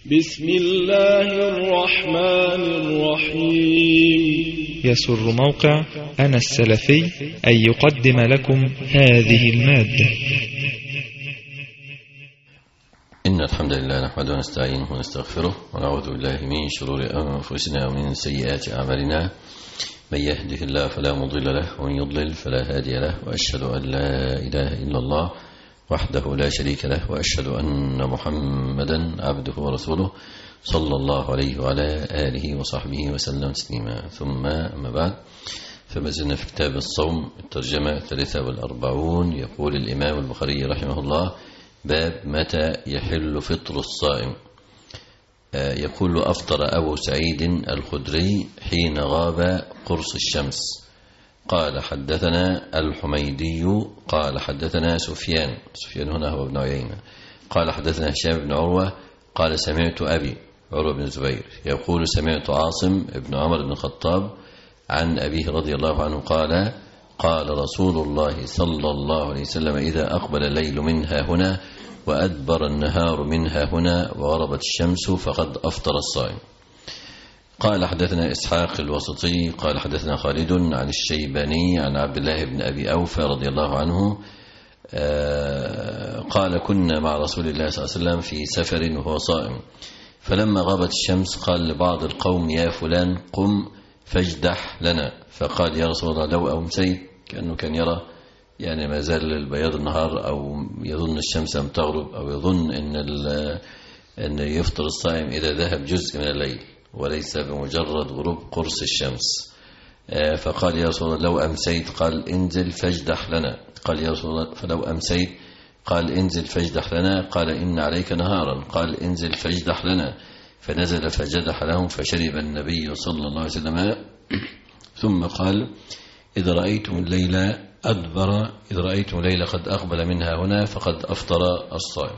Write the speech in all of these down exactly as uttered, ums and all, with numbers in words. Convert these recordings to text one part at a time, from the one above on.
بسم الله الرحمن الرحيم. يسر موقع أنا السلفي أن يقدم لكم هذه المادة. إن الحمد لله نحمده ونستعينه ونستغفره ونعوذ بالله من شرور أنفسنا ومن سيئات أعمالنا. من يهده الله فلا مضل له ومن يضلل فلا هادي له، وأشهد أن لا إله إلا الله وحده لا شريك له، وأشهد أن محمدا عبده ورسوله صلى الله عليه وعلى آله وصحبه وسلم تسليما. ثم أما بعد، فما زلنا في كتاب الصوم الترجمة الثالثة والأربعون. يقول الإمام البخاري رحمه الله: باب متى يحل فطر الصائم. يقول: أفطر أبو سعيد الخدري حين غاب قرص الشمس. قال: حدثنا الحميدي قال حدثنا سفيان سفيان هنا هو ابن عيينة قال حدثنا هشام بن عروة قال سمعت أبي عروة بن الزبير يقول: سمعت عاصم بن عمر بن الخطاب عن أبيه رضي الله عنه قال: قال رسول الله صلى الله عليه وسلم: إذا أقبل الليل منها هنا وأدبر النهار منها هنا وغربت الشمس فقد أفطر الصائم. قال: حدثنا إسحاق الوسطي قال حدثنا خالد عن الشيباني عن عبد الله بن أبي أوفى رضي الله عنه قال: كنا مع رسول الله صلى الله عليه وسلم في سفر وهو صائم، فلما غابت الشمس قال لبعض القوم: يا فلان قم فاجدح لنا. فقال: يا رسول الله لو أمسيت، كأنه كان يرى يعني ما زال بياض النهار، أو يظن الشمس لم تغرب، أو يظن أن أن يفطر الصائم إذا ذهب جزء من الليل وليس بمجرد غروب قرص الشمس. فقال: يا رسول الله لو أمسيت، قال: انزل فاجدح لنا. قال: يا رسول الله فلو أمسيت، قال: انزل فاجدح لنا. قال: إن عليك نهارا. قال: انزل فاجدح لنا. فنزل فجدح لهم فشرب النبي صلى الله عليه وسلم. ثم قال: إذا رأيتم الليل أدبر إذا رأيتم الليل قد أقبل منها هنا فقد أفطر الصائم.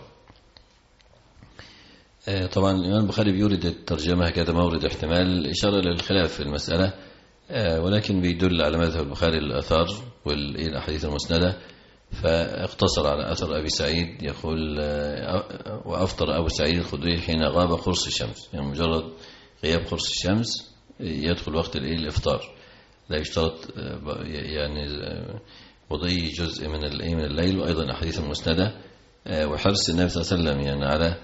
طبعا الإمام البخاري بيورد الترجمة هكذا مورد احتمال إشارة للخلاف في المسألة، ولكن بيدل على مذهب البخاري الآثار والأحاديث المسندة، فاقتصر على أثر أبي سعيد يقول: وأفطر أبو سعيد الخدري حين غاب قرص الشمس. يعني مجرد غياب قرص الشمس يدخل وقت الإفطار، لا يشترط يعني مضي جزء من من الليل. وأيضا أحاديث المسندة وحرص النبي صلى الله عليه وسلم يعني على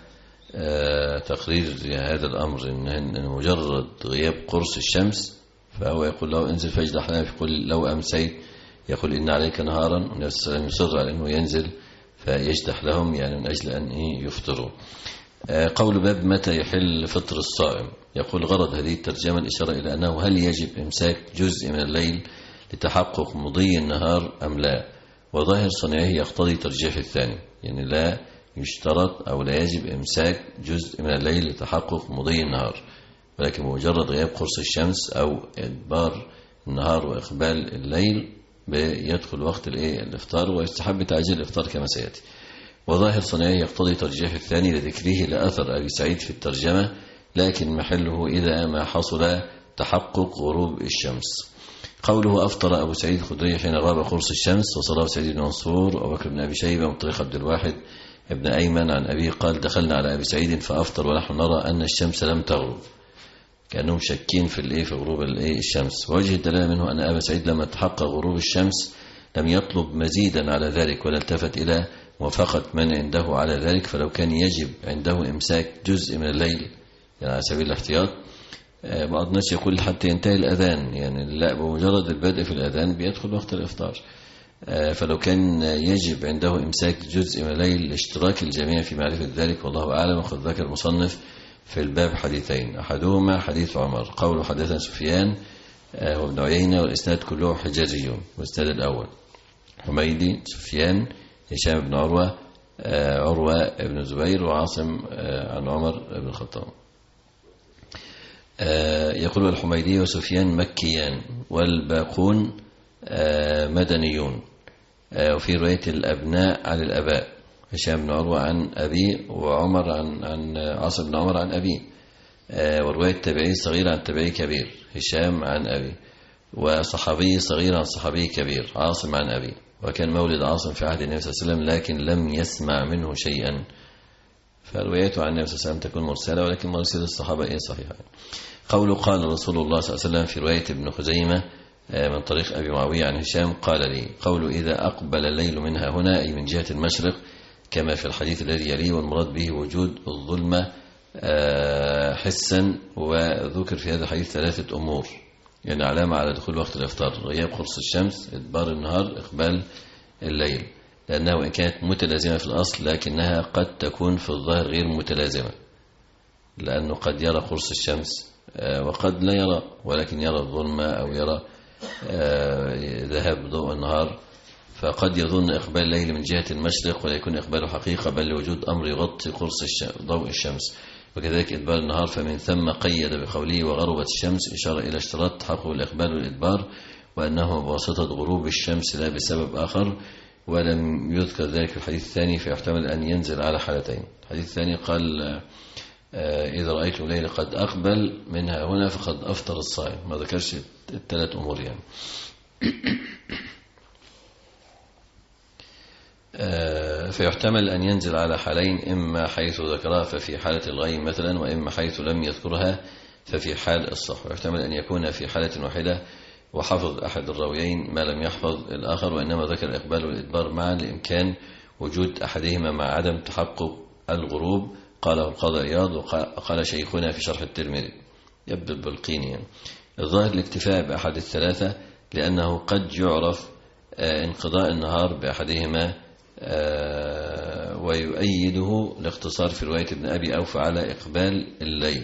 تقرير هذا الأمر، إن مجرد غياب قرص الشمس فهو يقول له انزل فاجدح لنا، يقول لو أمسيت يقول إن عليك نهارا، والنبي صلى الله عليه وسلم يصر على أنه ينزل فيجدح لهم يعني من أجل أن يفطروا. قول باب متى يحل فطر الصائم. يقول: غرض هذه الترجمة الإشارة إلى أنه هل يجب إمساك جزء من الليل لتحقق مضي النهار أم لا، وظاهر صنيعه يقتضي ترجيح الثاني، يعني لا يشترط أو لا يجب إمساك جزء من الليل لتحقق مضي النهار، ولكن مجرد غياب قرص الشمس أو إدبار النهار وإقبال الليل بيدخل وقت الإفطار، ويستحب تعجيل الإفطار كما سيأتي. وظاهر صنيعه يقتضي ترجيح الثاني لذكره لأثر أبي سعيد في الترجمة، لكن محله إذا ما حصل تحقق غروب الشمس. قوله: أفطر أبو سعيد الخدري حين غاب قرص الشمس. وصلاه سعيد بن منصور وأبو بكر بن أبي شيبة من طريق عبد الواحد ابن أيمن عن أبيه قال: دخلنا على أبي سعيد فأفطر ونحن نرى أن الشمس لم تغرب، كأنهم شاكين في الإيه في غروب الإيه الشمس. ووجه الدلالة منه أن أبا سعيد لما تحقق غروب الشمس لم يطلب مزيدا على ذلك ولا التفت إلى موافقة من عنده على ذلك، فلو كان يجب عنده إمساك جزء من الليل يعني على سبيل الاحتياط، بعض الناس يقول حتى ينتهي الأذان، يعني لا، بمجرد البدء في الأذان بيدخل وقت الإفطار. فلو كان يجب عنده إمساك جزء من الليل لاشتراك الجميع في معرفة ذلك، والله أعلم. وقد ذكر المصنف في الباب حديثين، أحدهما حديث عمر قوله حدثنا سفيان وابن عيينة، والإسناد كله حجازيون. والإسناد الأول حميدي سفيان هشام بن عروة عروة بن الزبير وعاصم عن عمر بن الخطاب. يقول: الحميدي وسفيان مكيان والباقون مدنيون. وفي رواية الأبناء عن الأباء، هشام بن عروة عن أبي، وعمر عن عن عاصم بن عمر عن أبي. ورواية تابعي صغير عن تابعي كبير، هشام عن أبي، وصحابي صغير عن صحابي كبير، عاصم عن أبي. وكان مولد عاصم في عهد النبي صلى الله عليه وسلم، لكن لم يسمع منه شيئا، فروايته عن النبي صلى الله عليه وسلم تكون مرسلة، ولكن مرسل الصحابة إيه صحيحة. قوله قال رسول الله صلى الله عليه وسلم في رواية ابن خزيمة من طريق أبي معاوية عن هشام قال لي. قوله إذا أقبل الليل منها هنا أي من جهة المشرق كما في الحديث الذي يليه، والمراد به وجود الظلمة حسا. وذكر في هذا الحديث ثلاثة أمور، يعني علامة على دخول وقت الإفطار: غياب قرص الشمس، إدبار النهار، إقبال الليل، لأنه إن كانت متلازمة في الأصل لكنها قد تكون في الظاهر غير متلازمة، لأنه قد يرى قرص الشمس وقد لا يرى، ولكن يرى الظلمة أو يرى ذهاب ضوء النهار، فقد يظن إقبال الليل من جهة المشرق ولا يكون إقباله حقيقة، بل لوجود أمر يغطي قرص ضوء الشمس. وكذلك إدبار النهار، فمن ثم قيد بقوله وغربت الشمس إشارة إلى اشتراط تحقق الإقبال والإدبار، وأنه بواسطة غروب الشمس لا بسبب آخر، ولم يذكر ذلك في الحديث الثاني، فيحتمل أن ينزل على حالتين. الحديث الثاني قال إذا رأيت الليل قد أقبل منها هنا فقد أفطر الصائم، ما ذكرش الثلاث أمور يعني. فيحتمل أن ينزل على حالين، إما حيث ذكرها ففي حالة الغيم مثلا، وإما حيث لم يذكرها ففي حال الصح. ويحتمل أن يكون في حالة واحدة وحفظ أحد الراويين ما لم يحفظ الآخر، وإنما ذكر الإقبال والإدبار معا لإمكان وجود أحدهما مع عدم تحقق الغروب. قاله القاضي عياض، وقال شيخنا في شرح الترمذي يبدو البلقيني يعني. الظاهر الاكتفاء بأحد الثلاثة، لأنه قد يعرف انقضاء النهار بأحدهما، ويؤيده الاختصار في رواية ابن أبي أوفى على إقبال الليل،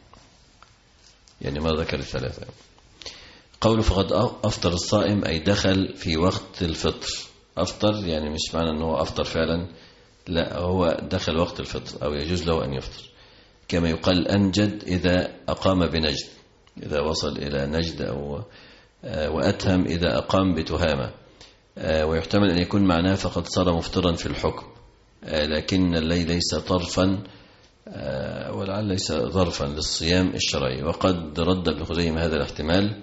يعني ما ذكر الثلاثة. قوله فقد أفطر الصائم أي دخل في وقت الفطر. أفطر يعني مش معنى أنه أفطر فعلا، لا، هو دخل وقت الفطر أو يجوز له أن يفطر، كما يقال أنجد إذا أقام بنجد، إذا وصل إلى نجد، أو وأتهم إذا أقام بتهامة. ويحتمل أن يكون معناه فقد صار مفطرا في الحكم، لكن الليل ليس طرفا ولعل ليس ظرفا للصيام الشرعي. وقد رد ابن خزيمة هذا الاحتمال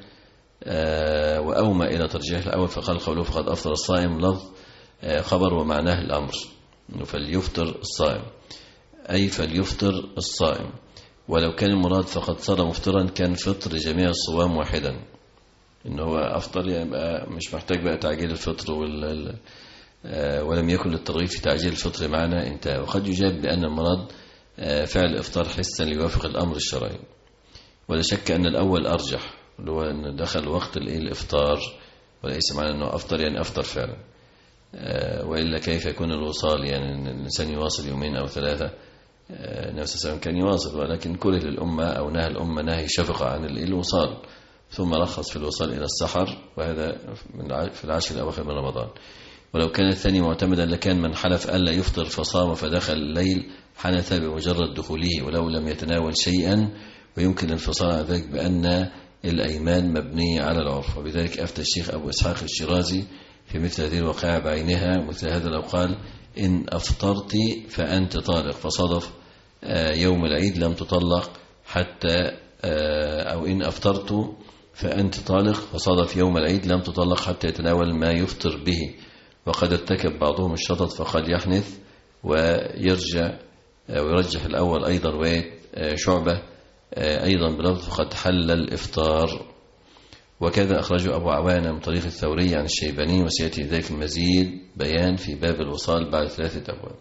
وأومى إلى ترجيح الأول، فقال قوله فقد أفطر الصائم لفظ خبر ومعناه الأمر، فليفطر الصائم أي فليفطر الصائم. ولو كان المراد فقد صار مفطرا كان فطر جميع الصوام واحدا، إنه هو أفطر يبقى مش محتاج بقى تعجيل الفطر، وال ولم يكن للترغيب في تعجيل الفطر معنا انتهى. وقد يجاب بأن المراد فعل الإفطار حسا ليوافق الأمر الشرعي، ولا شك أن الأول أرجح، اللي هو أن دخل وقت الإفطار، وليس معنى أنه أفطر يعني أفطر فعلا، وإلا كيف يكون الوصال؟ يعني الإنسان يواصل يومين أو ثلاثة، النبي صلى الله عليه وسلم كان يواصل، ولكن كره الأمة أو نهى الأمة نهي شفقة عن الوصال، ثم رخص في الوصال إلى السحر، وهذا في العشر الأواخر من رمضان. ولو كان الثاني معتمدا لكان من حلف ألا يفطر فصام فدخل الليل حنث بمجرد دخوله ولو لم يتناول شيئا، ويمكن الانفصال عن ذلك بأن الأيمان مبنية على العرف. وبذلك أفتى الشيخ أبو إسحاق الشيرازي في مثل هذه الوقائع بعينها، مثل هذا لو قال إن أفطرت فأنت طالق، فصادف يوم العيد لم تطلق حتى، أو إن أفطرت فأنت طالق فصادف يوم العيد لم تطلق حتى يتناول ما يفطر به. وقد ارتكب بعضهم الشطط فقد يحنث ويرجع ويرجح الأول أيضا رواية شعبة أيضا بلفظ فقد حل الإفطار. وكذا أخرجه أبو عوانة من طريق الثوري عن الشيباني، وسيأتي ذلك المزيد بيان في باب الوصال بعد ثلاثة أبواب.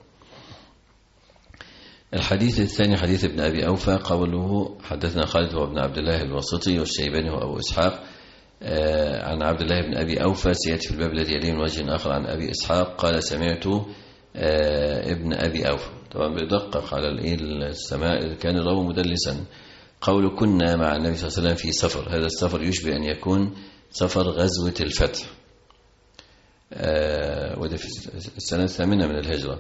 الحديث الثاني حديث ابن أبي أوفى، قوله حدثنا خالد هو ابن عبد الله الواسطي، والشيباني هو أبو إسحاق عن عبد الله بن أبي أوفى، سيأتي في الباب الذي يليه من وجه آخر عن أبي إسحاق قال سمعت ابن أبي أوفى. طبعا بيدقق على السماء إذا كان الراوي مدلسا. قول كنا مع النبي صلى الله عليه وسلم في سفر، هذا السفر يشبه أن يكون سفر غزوة الفتح، وده في السنة الثامنة من الهجرة،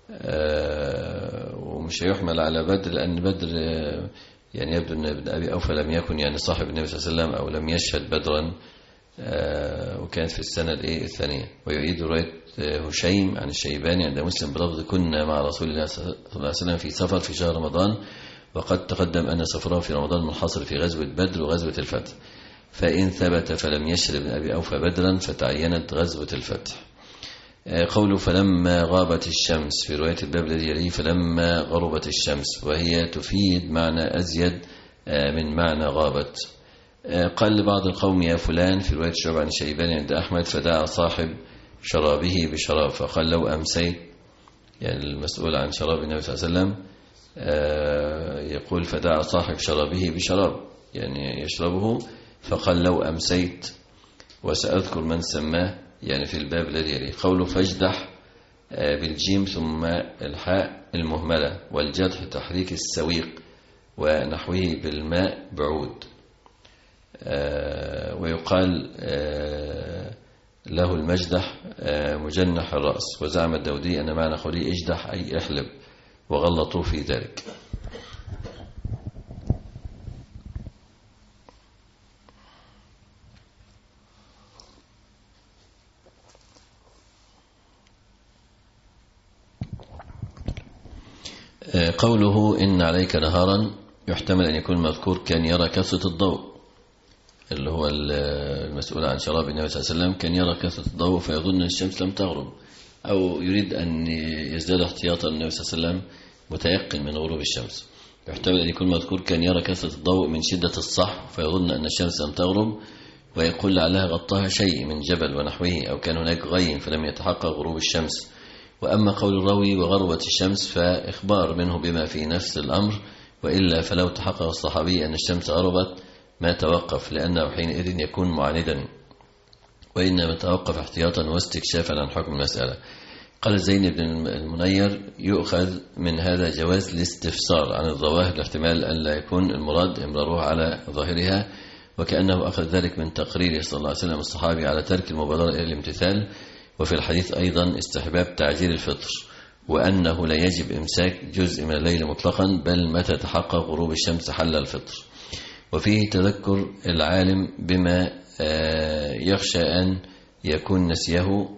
ومش هيحمل على بدر، لأن بدر يعني يبدو أن ابن أبي أوفى لم يكن يعني صاحب النبي صلى الله عليه وسلم أو لم يشهد بدرا، وكانت في السنة الثانية. ويعيد رواية هشيم عن الشيباني عند مسلم بلفظ كنا مع رسول الله صلى الله عليه وسلم في سفر في شهر رمضان، وقد تقدم أن سفره في رمضان منحصر في غزوة بدر وغزوة الفتح، فإن ثبت فلم يشهد ابن أبي أوفى بدرا فتعينت غزوة الفتح. قوله فلما غابت الشمس في رواية الباب الذي يليه فلما غربت الشمس، وهي تفيد معنى أزيد من معنى غابت. قال لبعض القوم يا فلان في رواية شعبة عن الشيباني عند أحمد، فدعا صاحب شرابه بشراب، فقال لو أمسيت، يعني المسؤول عن شراب النبي صلى الله عليه وسلم يقول فدعا صاحب شرابه بشراب يعني يشربه، فقال لو أمسيت، وسأذكر من سماه يعني في الباب الذي يليه. قوله فاجدح بالجيم ثم الحاء المهملة، والجدح تحريك السويق ونحوه بالماء بعود. ويقال له المجدح مجنح الرأس. وزعم الداودي أن معنى قوله اجدح أي احلب، وغلطوا في ذلك. قوله إن عليك نهارا يحتمل أن يكون مذكور كان يرى كثرة الضوء، اللي هو المسؤول عن شراب النبي صلى الله عليه وسلم، كان يرى كثرة الضوء فيظن الشمس لم تغرب، أو يريد أن يزداد احتياطا النبي صلى الله عليه وسلم متيقن من غروب الشمس. يحتمل أن يكون مذكور كان يرى كثرة الضوء من شدة الصح فيظن أن الشمس لم تغرب، ويقول لعلها غطاها شيء من جبل ونحوه، أو كان هناك غيم فلم يتحقق غروب الشمس. وأما قول الراوي وغربت الشمس فإخبار منه بما في نفس الأمر، وإلا فلو تحقق الصحابي أن الشمس غربت ما توقف، لأنه حينئذ يكون معاندا، وإنما توقف احتياطا واستكشافا عن حكم المسألة. قال زين بن المنير يؤخذ من هذا جواز الاستفسار عن الظواهر لاحتمال أن لا يكون المراد إمرارها على ظاهرها، وكأنه أخذ ذلك من تقرير صلى الله عليه وسلم الصحابي على ترك المبادرة إلى الامتثال. وفي الحديث أيضا استحباب تعجيل الفطر، وأنه لا يجب إمساك جزء من الليل مطلقا، بل متى تحقق غروب الشمس حل الفطر. وفيه تذكر العالم بما يخشى أن يكون نسيه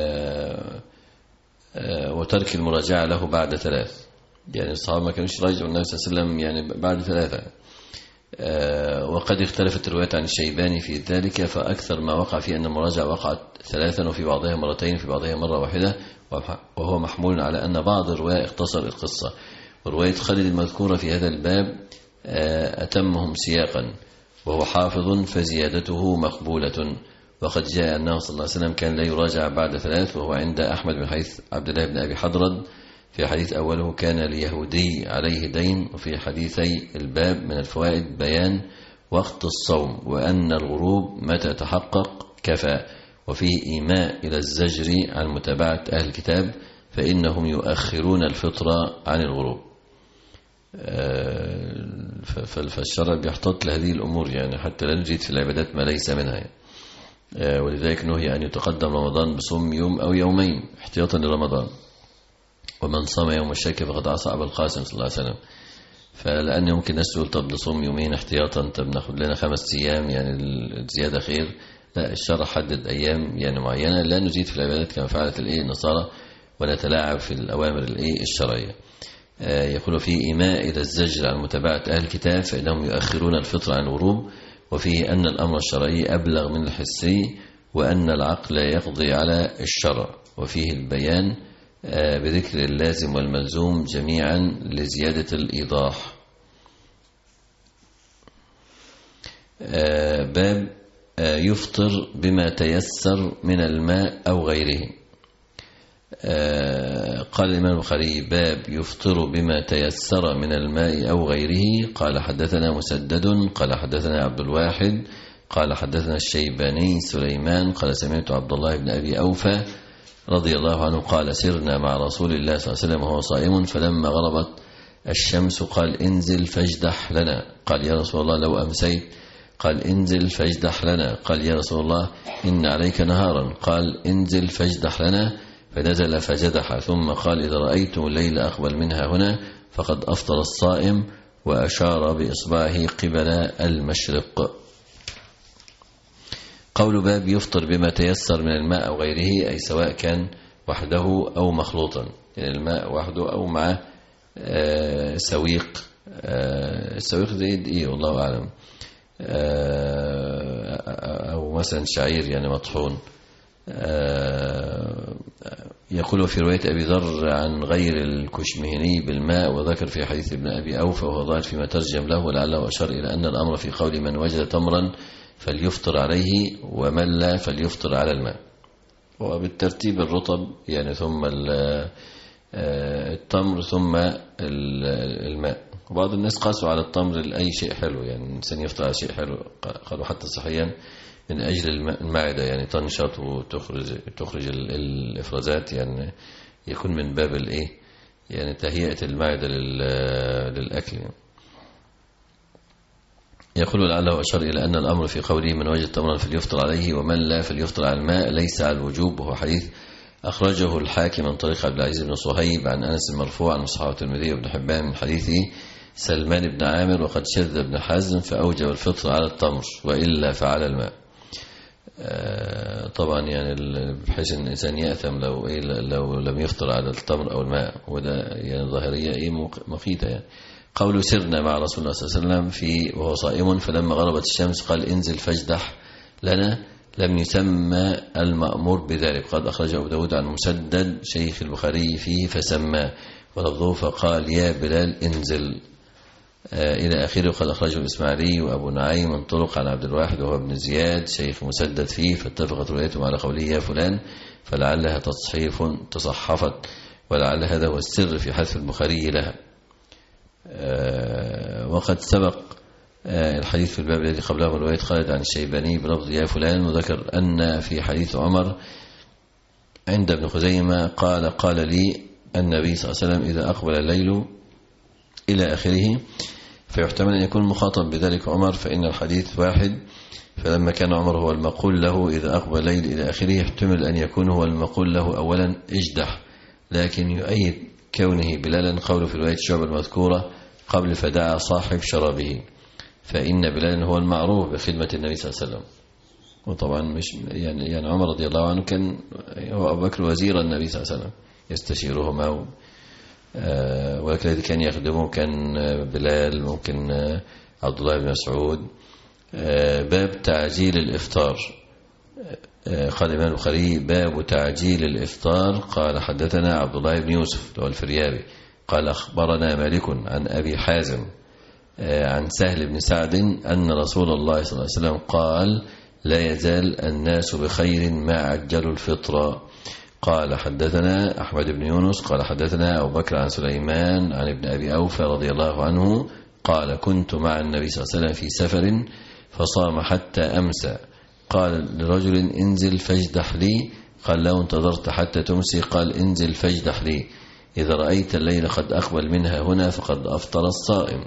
وترك المراجعة له بعد ثلاث، يعني الصحابة ما كانوش راجعوا النبي صلى الله عليه وسلم يعني بعد ثلاثة. وقد اختلفت الروايات عن الشيباني في ذلك، فأكثر ما وقع فيه أن المراجعة وقعت ثلاثا، وفي بعضها مرتين، وفي بعضها مرة واحدة، وهو محمول على أن بعض الرواية اختصر القصة. ورواية خالد المذكورة في هذا الباب أتمهم سياقا، وهو حافظ فزيادته مقبولة. وقد جاء أنه صلى الله عليه وسلم كان لا يراجع بعد ثلاث، وهو عند أحمد من حديث عبد الله بن أبي حضرد في حديث أوله كان ليهودي عليه دين. وفي حديثي الباب من الفوائد بيان وقت الصوم، وأن الغروب متى تحقق كفى، وفيه إيماء إلى الزجر عن متابعة أهل الكتاب فإنهم يؤخرون الفطرة عن الغروب. فالشرع بيحتاط لهذه الأمور، يعني حتى لا نجد في العبادات ما ليس منها، ولذلك نهي أن يتقدم رمضان بصوم يوم أو يومين احتياطا لرمضان. ومن صام يوم الشك فقد عصى أبا القاسم صلى الله عليه وسلم. فلأن يمكن الناس تقول طب نصوم يومين احتياطا، طب ناخد لنا خمس أيام يعني الزيادة خير. لا، الشرع حدد أيام يعني معينة لا نزيد في العبادات كما فعلت الإيه النصارى، ونتلاعب في الأوامر الإيه الشرعية. آه يقول فيه إيماء إلى الزجر عن متابعة أهل الكتاب فإنهم يؤخرون الفطر عن الغروب، وفيه أن الأمر الشرعي أبلغ من الحسي، وأن العقل يقضي على الشرع. وفيه البيان آه بذكر اللازم والملزوم جميعا لزيادة الإيضاح. آه باب آه يفطر بما تيسر من الماء أو غيره. آه قال الإمام البخاري باب يفطر بما تيسر من الماء أو غيره. قال حدثنا مسدد قال حدثنا عبد الواحد قال حدثنا الشيباني سليمان قال سمعت عبد الله بن أبي أوفى رضي الله عنه قال سرنا مع رسول الله صلى الله عليه وسلم وهو صائم، فلما غربت الشمس قال انزل فاجدح لنا. قال يا رسول الله لو أمسيت. قال انزل فاجدح لنا. قال يا رسول الله إن عليك نهارا. قال انزل فاجدح لنا. فنزل فجدح، ثم قال إذا رأيتم الليل أقبل منها هنا فقد أفطر الصائم، وأشار بإصبعه قبل المشرق. قول باب يفطر بما تيسر من الماء أو غيره، أي سواء كان وحده أو مخلوطا، يعني الماء وحده أو مع آه سويق. آه السويق زي إيه والله أعلم، آه أو مثلا شعير يعني مطحون، يقول في رواية أبي ذر عن غير الكشمهني بالماء، وذكر في حديث ابن أبي أوفى وهو ظاهر فيما ترجم له، ولعله أشار إلى أن الأمر في قول من وجد تمرا فليفطر عليه ومن لا فليفطر على الماء، وبالترتيب الرطب يعني ثم التمر ثم الماء. وبعض الناس قاسوا على التمر لأي شيء حلو، يعني الإنسان يفطر على شيء حلو، قالوا حتى صحيا من أجل المعدة يعني تنشط وتخرج تخرج الإفرازات، يعني يكون من باب الإيه يعني تهيئة المعدة للأكل. يقول لعله أشار إلى أن الأمر في قوله من وجد تمرا فليفطر عليه ومن لا فليفطر على الماء ليس على الوجوب، وهو حديث أخرجه الحاكم من طريق عبد العزيز بن صهيب عن أنس المرفوع عن صحابة الترمذي وابن حبان من حديث سلمان بن عامر، وقد شذ ابن حزم فأوجب الفطر على التمر وإلا فعلى الماء. طبعا يعني بحيث ان الانسان يأثم لو ايه لو لم يفطر على التمر او الماء، وده يعني ظاهريه ايه مخيته. يعني قوله سرنا مع رسول الله صلى الله عليه وسلم في وهو صائم فلما غربت الشمس قال انزل فاجدح لنا، لم يسمى المأمور بذلك. قد أخرجه أبو داود عن مسدد شيخ البخاري فيه فسماه، ولفظه فقال يا بلال انزل آه إلى آخره. وقد أخرجه الإسماعيلي وأبو نعيم من طرق عن عبد الواحد وهو ابن زياد شيخ مسدد فيه، فاتفقت روايتهم على قوله يا فلان، فلعلها تصحيف تصحفت، ولعل هذا هو السر في حذف البخاري لها. آه وقد سبق آه الحديث في الباب الذي قبله من رواية خالد عن الشيباني بلفظ يا فلان، وذكر أن في حديث عمر عند ابن خزيمة قال قال لي النبي صلى الله عليه وسلم إذا أقبل الليل إلى آخره، فيحتمل أن يكون مخاطب بذلك عمر، فإن الحديث واحد، فلما كان عمر هو المقول له إذا أقبل الليل إلى آخره يحتمل أن يكون هو المقول له أولا اجدح، لكن يؤيد كونه بلالا قوله في رواية شعبة المذكورة قبل فدعا صاحب شرابه، فإن بلالا هو المعروف بخدمة النبي صلى الله عليه وسلم. وطبعا مش يعني يعني عمر رضي الله عنه كان هو أبو بكر وزير النبي صلى الله عليه وسلم يستشيرهما و آه ولكن الذي كان يخدمه كان بلال، ممكن آه عبد الله بن مسعود. آه باب تعجيل الإفطار. آه قال الإمام البخاري باب تعجيل الإفطار. قال حدثنا عبد الله بن يوسف هو الفريابي قال أخبرنا مالك عن أبي حازم آه عن سهل بن سعد أن رسول الله صلى الله عليه وسلم قال لا يزال الناس بخير ما عجلوا الفطر. قال حدثنا أحمد بن يونس قال حدثنا أبو بكر عن سليمان عن ابن أبي أوفى رضي الله عنه قال كنت مع النبي صلى الله عليه وسلم في سفر فصام حتى أمسى، قال لرجل انزل فاجدح لي، قال لو انتظرت حتى تمسي، قال انزل فاجدح لي، إذا رأيت الليل قد أقبل منها هنا فقد أفطر الصائم.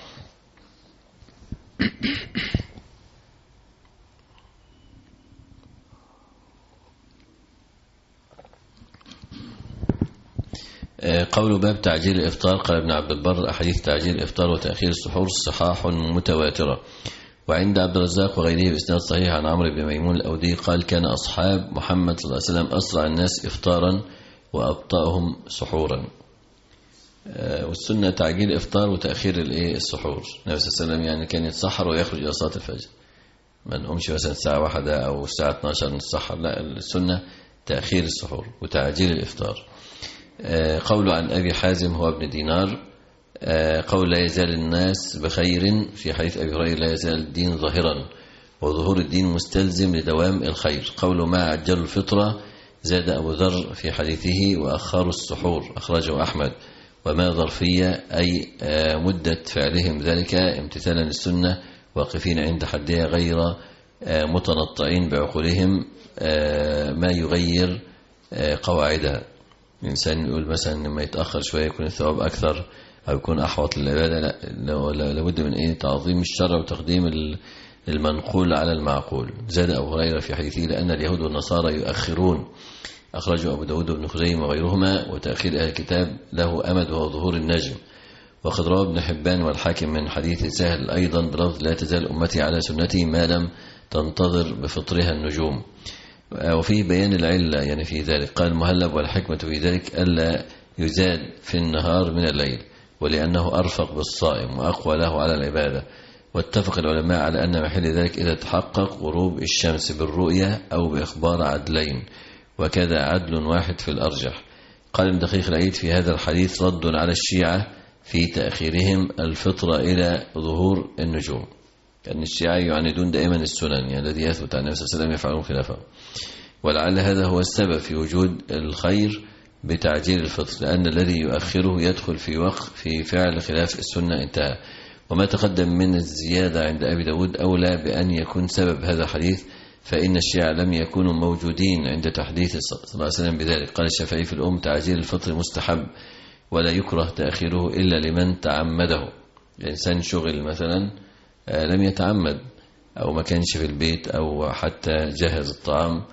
قول باب تعجيل الإفطار. قال ابن عبد البر أحاديث تعجيل الإفطار وتأخير السحور صحاح متواترة، وعند عبد الرزاق وغيره بإسناد صحيح عن عمرو بن ميمون الأودي قال كان أصحاب محمد صلى الله عليه وسلم أسرع الناس إفطارا وأبطأهم سحورا. والسنة تعجيل الإفطار وتأخير السحور. النبي صلى الله عليه وسلم يعني كان يتسحر ويخرج إلى صلاة الفجر، ما نقومش مثلا الساعة واحدة أو الساعة اثناشر نتسحر، لا، السنة تأخير السحور وتعجيل الإفطار. قول عن أبي حازم هو ابن دينار قول لا يزال الناس بخير في حديث أبي هريرة لا يزال الدين ظاهرا وظهور الدين مستلزم لدوام الخير. قول ما عجلوا الفطرة زاد أبو ذر في حديثه وأخروا السحور أخرجه أحمد، وما ظرفية أي مدة فعلهم ذلك امتثالا للسنة واقفين عند حدها غير متنطعين بعقولهم ما يغير قواعدها. الإنسان يقول مثلا لما يتأخر شوية يكون الثواب أكثر أو يكون أحوط للعبادة، لا، لابد من إيه تعظيم الشرع وتقديم المنقول على المعقول. زاد أبو هريرة في حديثه لأن اليهود والنصارى يؤخرون أخرجه أبو داود وابن خزيمة وغيرهما، وتأخير أهل الكتاب له أمد وهو ظهور النجم. وقد روى ابن حبان والحاكم من حديث سهل أيضا بلفظ لا تزال أمتي على سنتي ما لم تنتظر بفطرها النجوم. وفيه بيان العلة يعني في ذلك. قال المهلب والحكمة في ذلك ألا يزاد في النهار من الليل، ولأنه أرفق بالصائم وأقوى له على العبادة. واتفق العلماء على أن محل ذلك إذا تحقق غروب الشمس بالرؤية أو بإخبار عدلين، وكذا عدل واحد في الأرجح. قال ابن دقيق العيد في هذا الحديث رد على الشيعة في تأخيرهم الفطرة إلى ظهور النجوم، لأن الشيعة يعاندون دائما السنن يعني الذي يثبت عن النبي صلى الله عليه وسلم يفعلون خلافه، ولعل هذا هو السبب في وجود الخير بتعجيل الفطر، لأن الذي يؤخره يدخل في وقت في فعل خلاف السنة. انتهى. وما تقدم من الزيادة عند أبي داود أولى بأن يكون سبب هذا الحديث، فإن الشيعة لم يكونوا موجودين عند تحديث صلى الله عليه وسلم بذلك. قال الشافعي في الأم تعجيل الفطر مستحب ولا يكره تأخيره إلا لمن تعمده. الإنسان شغل مثلا لم يتعمد أو ما كانش في البيت أو حتى جهز الطعام،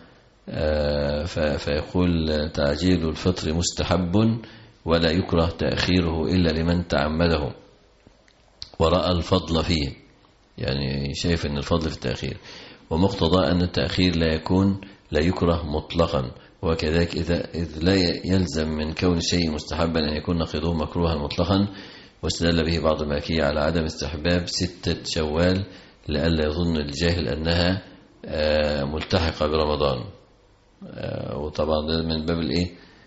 فيقول تعجيل الفطر مستحب ولا يكره تأخيره إلا لمن تعمده ورأى الفضل فيه، يعني شايف أن الفضل في التأخير. ومقتضى أن التأخير لا يكون لا يكره مطلقا، وكذلك إذا إذ لا يلزم من كون الشيء مستحبا أن يكون نقيضه مكروها مطلقا. واستدل به بعض المالكية على عدم استحباب ستة شوال لئلا يظن الجاهل أنها ملتحقة برمضان. وطبعا ده من باب الايه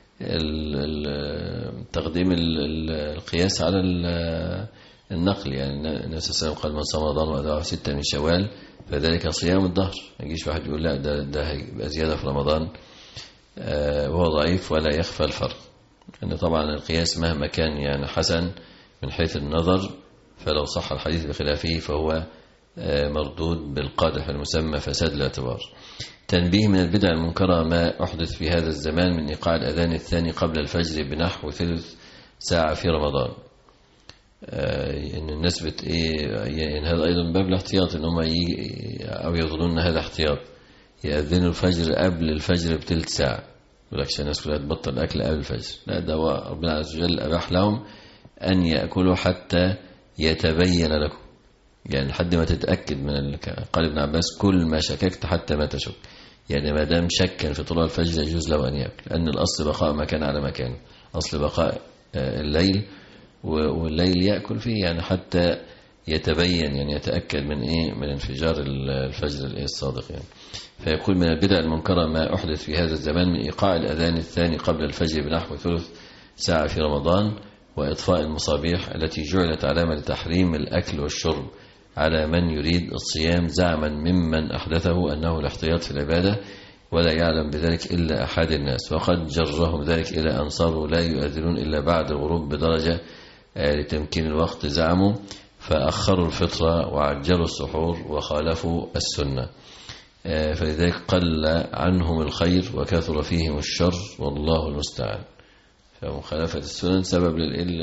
تقديم القياس على النقل، يعني النبي صلى الله عليه وسلم قال من صام رمضان وأداه ستة من شوال فذلك صيام الدهر. ما يجيش واحد يقول لا ده ده هيبقى زيادة في رمضان وهو ضعيف ولا يخفى الفرق. لأن طبعا القياس مهما كان يعني حسن من حيث النظر، فلو صح الحديث بخلافه فهو مردود بالقادح المسمى فساد الاعتبار. تنبيه من البدع المنكرة ما أحدث في هذا الزمان من إيقاع الأذان الثاني قبل الفجر بنحو ثلث ساعة في رمضان. آه إن الناس بت إيه يعني هذا أيضا باب الاحتياط، إن هم أو يظنون هذا احتياط يأذنوا الفجر قبل الفجر بثلث ساعة، يقول لك الناس كلها تبطل أكل قبل الفجر. لا، ده ربنا عز وجل أباح لهم أن يأكلوا حتى يتبين لكم، يعني لحد ما تتأكد من قال ابن عباس كل ما شككت حتى ما تشك، يعني ما دام شكا في طلوع الفجر يجوز له أن يأكل، لأن الأصل بقاء مكان على مكان، أصل بقاء الليل والليل يأكل فيه يعني حتى يتبين، يعني يتأكد من إيه من انفجار الفجر الصادق يعني. فيقول من البدع المنكرة ما أحدث في هذا الزمان من إيقاع الأذان الثاني قبل الفجر بنحو ثلث ساعة في رمضان، وإطفاء المصابيح التي جعلت علامة لتحريم الأكل والشرب على من يريد الصيام زعما ممن أحدثه أنه الاحتياط في العبادة ولا يعلم بذلك إلا أحد الناس، وقد جرهم ذلك إلى أن صاروا لا يؤذنون إلا بعد الغروب بدرجة لتمكين الوقت زعموا، فأخروا الفطرة وعجلوا السحور وخالفوا السنة، فلذلك قل عنهم الخير وكثر فيهم الشر والله المستعان. فمخالفة السنن سبب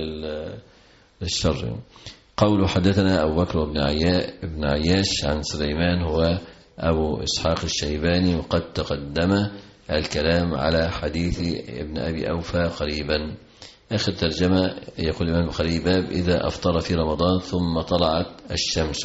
للشر. قول حدثنا أبو بكر بن عياش عن سليمان هو أبو إسحاق الشيباني، وقد تقدم الكلام على حديث ابن أبي أوفى قريبا. آخر ترجمة يقول الإمام البخاري باب إذا أفطر في رمضان ثم طلعت الشمس،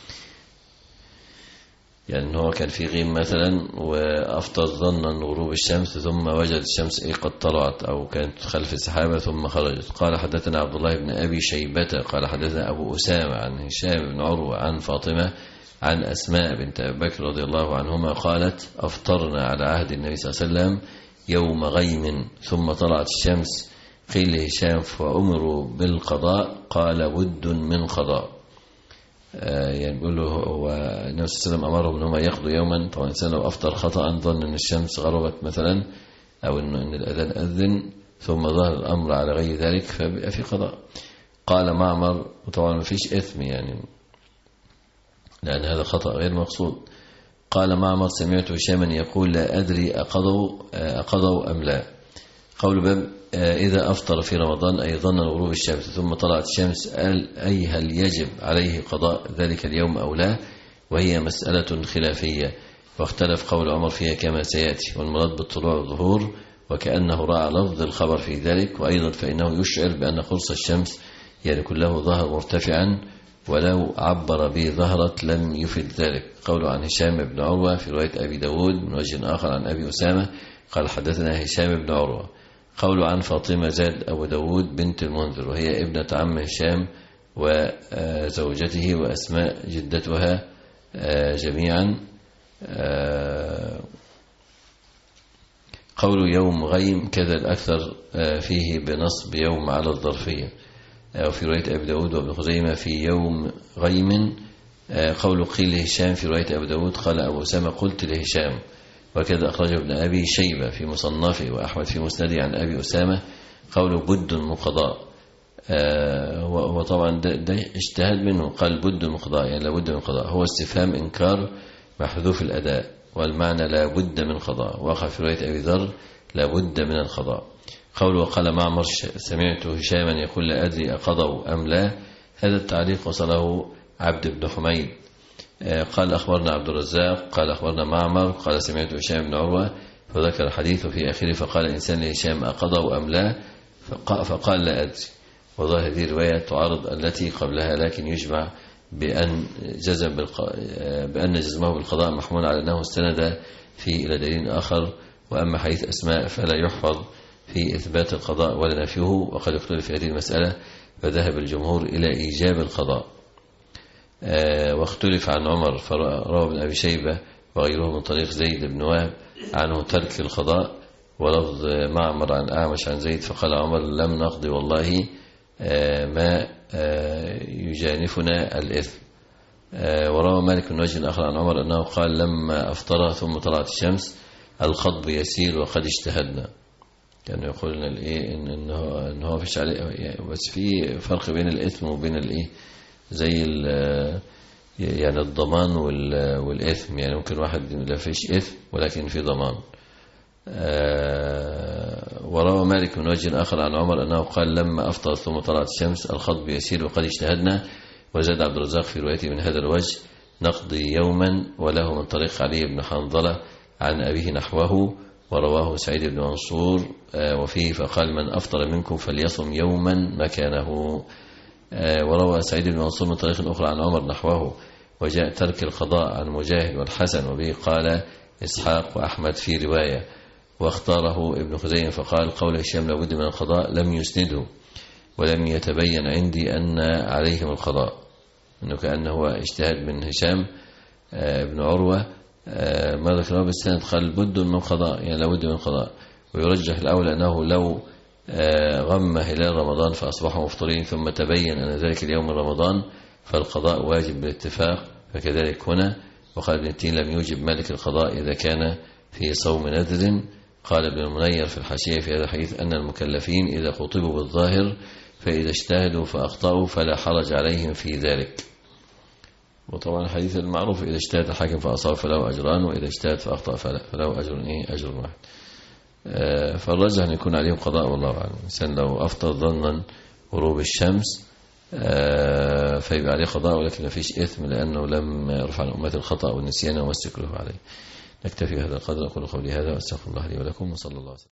يعني هو كان في غيم مثلا وأفطر ظنا غروب الشمس ثم وجد الشمس إيه قد طلعت أو كانت خلف السحابة ثم خرجت. قال حدثنا عبد الله بن أبي شيبة قال حدثنا أبو أسامة عن هشام بن عروة عن فاطمة عن أسماء بنت أبي بكر رضي الله عنهما قالت أفطرنا على عهد النبي صلى الله عليه وسلم يوم غيم ثم طلعت الشمس. قيل لهشام فأمروا بالقضاء قال بد من قضاء، يعني بيقول له هو النبي صلى الله عليه وسلم أمرهم أنهم يقضوا يوما. طبعا الإنسان لو أفطر خطأ ظن أن الشمس غربت مثلا أو أن الأذان أذن ثم ظهر الأمر على غير ذلك فبقى في قضاء. قال معمر، وطبعا ما فيش إثم يعني لأن هذا خطأ غير مقصود. قال معمر سمعت هشاما يقول لا أدري أقضوا, أقضوا أم لا. قول باب إذا أفطر في رمضان أي ظن غروب الشمس ثم طلعت الشمس أي هل يجب عليه قضاء ذلك اليوم أو لا، وهي مسألة خلافية واختلف قول عمر فيها كما سيأتي، والمراد بالطلوع والظهور وكأنه راعى لفظ الخبر في ذلك. وأيضا فإنه يشعر بأن قرص الشمس يعني كله ظهر مرتفعا ولو عبر به ظهرت لم يفد ذلك. قول عن هشام بن عروة في رواية أبي داود من وجه آخر عن أبي أسامة قال حدثنا هشام بن عروة. قول عن فاطمة زاد أبو داود بنت المنذر وهي ابنة عم هشام وزوجته وأسماء جدتها جميعا. قول يوم غيم كذا الأكثر فيه بنصب يوم على الظرفية، وفي رواية أبي داود وابن خزيمة في يوم غيم. قول قيل لهشام في رواية أبي داود قال أبو أسامة قلت لهشام، وكذا أخرجه ابن أبي شيبة في مصنفه وأحمد في مسنده عن أبي أسامة قول بد من قضاء. هو طبعا ده, ده اجتهاد منه، قال بد من قضاء يعني لابد من قضاء، هو استفهام إنكار محذوف الأداء، والمعنى لابد من قضاء. وقع في رواية أبي ذر لابد من القضاء. قول وقال معمر سمعت هشاما يقول لا أدري أقضوا أم لا، هذا التعليق وصله عبد بن حميد قال أخبرنا عبد الرزاق قال أخبرنا معمر قال سمعت هشام بن عروة فذكر الحديث في آخره فقال الإنسان لهشام أقضوا أم لا فقال لا أدري. وظاهر هذه الرواية تعارض التي قبلها، لكن يجمع بأن جزم بالق... بأن جزمه بالقضاء محمول على أنه استند فيه إلى دليل آخر. وأما حديث أسماء فلا يحفظ في إثبات القضاء ولا نفيه، وقد اختلف في هذه المسألة فذهب الجمهور إلى إيجاب القضاء. واختلف عن عمر فروى ابن أبي شيبة وغيره من طريق زيد بن وهب عنه ترك القضاء، ولفظ معمر عن أعمش عن زيد فقال عمر لم نقضي والله ما يجانفنا الإثم. وروى مالك بن وجه آخر عن عمر أنه قال لما أفطر ثم طلعت الشمس الخطب يسير وقد اجتهدنا. كان يقول لنا الإيه إن هو إن هو فيش عليه يعني، بس في فرق بين الإثم وبين الإيه زي يعني الضمان والإثم. يعني ممكن واحد لا فيش إثم ولكن في ضمان. وروى مالك من وجه آخر عن عمر أنه قال لما أفطر ثم طلعت الشمس الخطب يسير وقد اجتهدنا. وزاد عبد الرزاق في روايته من هذا الوجه نقضي يوما، وله من طريق علي بن حنظلة عن أبيه نحوه. ورواه سعيد بن منصور وفيه فقال من أفطر منكم فليصم يوما مكانه. وروى سعيد بن منصور من طريق أخرى عن عمر نحوه. وجاء ترك القضاء عن مجاهد والحسن، وبه قال إسحاق وأحمد في رواية، واختاره ابن خزيمة فقال قول هشام لابد من القضاء لم يسنده، ولم يتبين عندي أن عليهم القضاء، أنه كأنه اجتهاد من هشام ابن عروة ما ذكره بالسند قال بد من القضاء يعني لابد من القضاء. ويرجح الأول أنه لو غم هلال رمضان فأصبحوا مفطرين ثم تبين أن ذلك اليوم من رمضان فالقضاء واجب بالاتفاق، فكذلك هنا. وقال ابن التين لم يوجب مالك القضاء إذا كان في صوم نذر. قال ابن المنير في الحاشية في هذا الحديث أن المكلفين إذا خطبوا بالظاهر فإذا اجتهدوا فأخطأوا فلا حرج عليهم في ذلك. وطبعا الحديث المعروف إذا اجتهد الحاكم فأصاب فله أجران، وإذا اجتهد فأخطأ فله أجر إيه أجر واحد. فالرجح أن يكون عليهم قضاء والله أعلم. الإنسان لو أفطر ظنا غروب الشمس فيبقى عليه قضاء، ولكن ما فيش إثم لأنه لم يرفع عن أمة الخطأ والنسيان وما استكره عليه. نكتفي بهذا القدر. أقول قولي هذا وأستغفر الله لي ولكم، وصلى الله عليه وسلم.